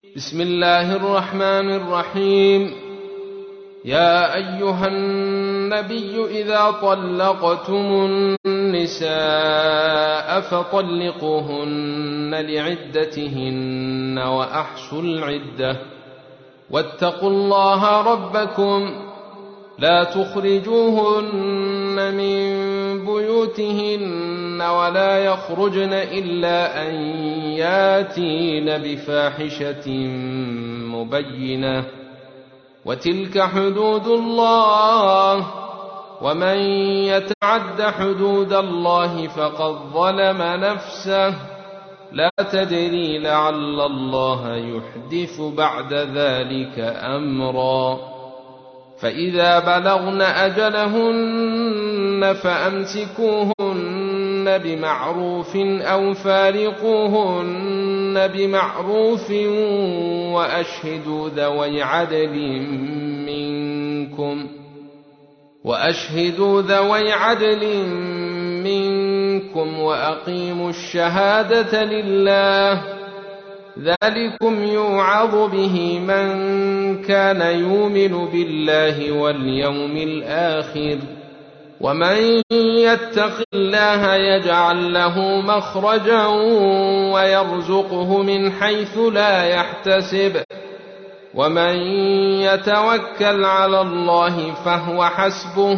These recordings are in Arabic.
بسم الله الرحمن الرحيم. يا أيها النبي إذا طلقتم النساء فطلقوهن لعدتهن وأحصوا العدة واتقوا الله ربكم لا تخرجوهن من بيوتهن ولا يخرجن إلا أن ياتين بفاحشة مبينة وتلك حدود الله ومن يتعد حدود الله فقد ظلم نفسه لا تدري لعل الله يحدث بعد ذلك أمرا. فإذا بلغن أجلهن فأمسكوهن بمعروف أو فارقوهن بمعروف وأشهدوا ذوي عدل منكم وأقيموا الشهادة لله ذلكم يوعظ به من كان يؤمن بالله واليوم الآخر ومن يتق الله يجعل له مخرجا ويرزقه من حيث لا يحتسب ومن يتوكل على الله فهو حسبه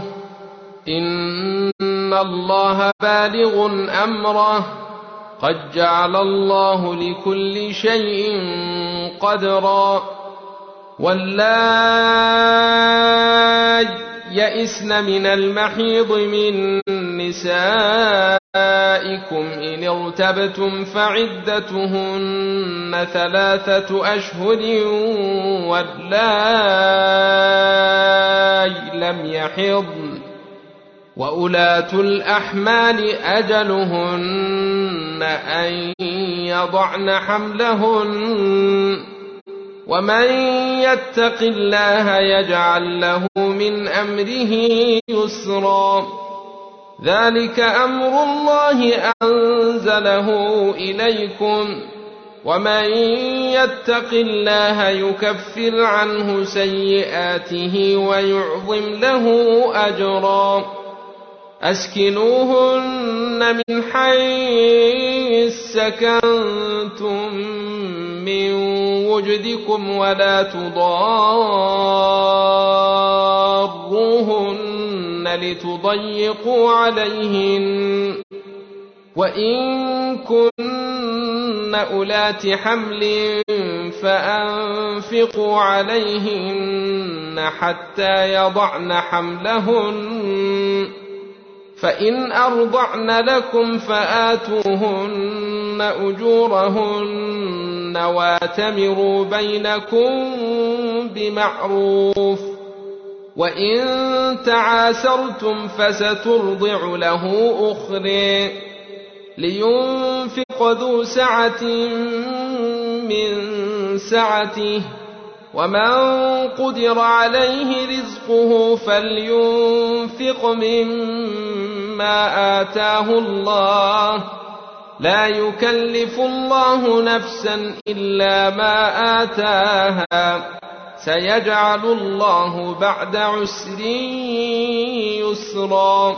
إن الله بالغ أمره قد جعل الله لكل شيء قدرا. واللائي يئسن من المحيض من نسائكم إن ارتبتم فعدتهن 3 أشهر واللائي لم يحضن وأولاة الأحمال أجلهن أن يضعن حملهن ومن يتق الله يجعل له من أمره يسرا. ذلك أمر الله أنزله إليكم ومن يتق الله يكفر عنه سيئاته ويعظم له أجرا. أسكنوهن من حيث سكنتم من وجدكم ولا تضاروهن لتضيقوا عليهن وإن كن أولات حمل فأنفقوا عليهن حتى يضعن حملهن فإن أرضعن لكم فآتوهن أجورهن واتمروا بينكم بمعروف وإن تعاسرتم فسترضع له أخرى لينفق ذو سعة من سعته ومن قدر عليه رزقه فلينفق مما آتاه الله لا يكلف الله نفسا إلا ما آتاها سيجعل الله بعد عسر يسرا.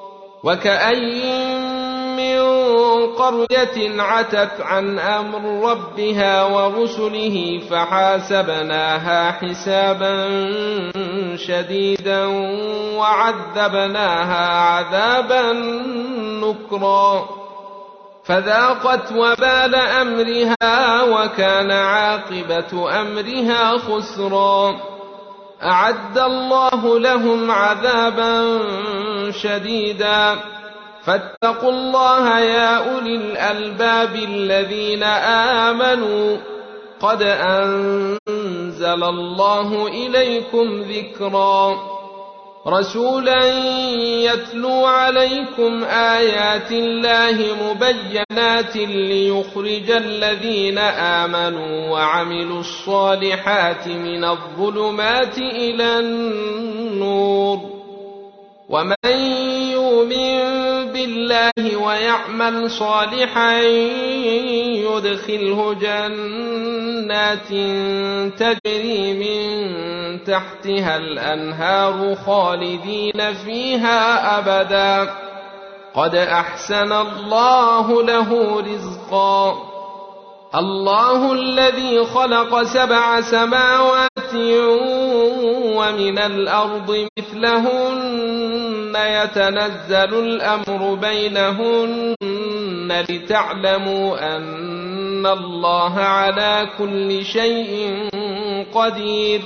وكأين من قرية عتت عن أمر ربها ورسله فحاسبناها حسابا شديدا وعذبناها عذابا نكرا فذاقت وبال أمرها وكان عاقبة أمرها خسرا. أعد الله لهم عذابا شديدا فاتقوا الله يا أولي الألباب الذين آمنوا قد أنزل الله إليكم ذكرا. رسولا يتلو عليكم آيات الله مبينات ليخرج الذين آمنوا وعملوا الصالحات من الظلمات إلى النور ومن يؤمن بالله ويعمل صالحا يدخله جنات تجري من تحتها الأنهار خالدين فيها أبدا قد أحسن الله له رزقا. الله الذي خلق 7 سماوات ومن الأرض مثلهن يتنزل الأمر بينهن لتعلموا أن الله على كل شيء قدير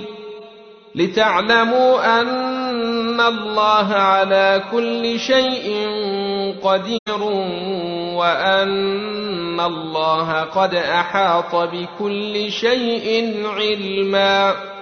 وأن الله قد أحاط بكل شيء علما.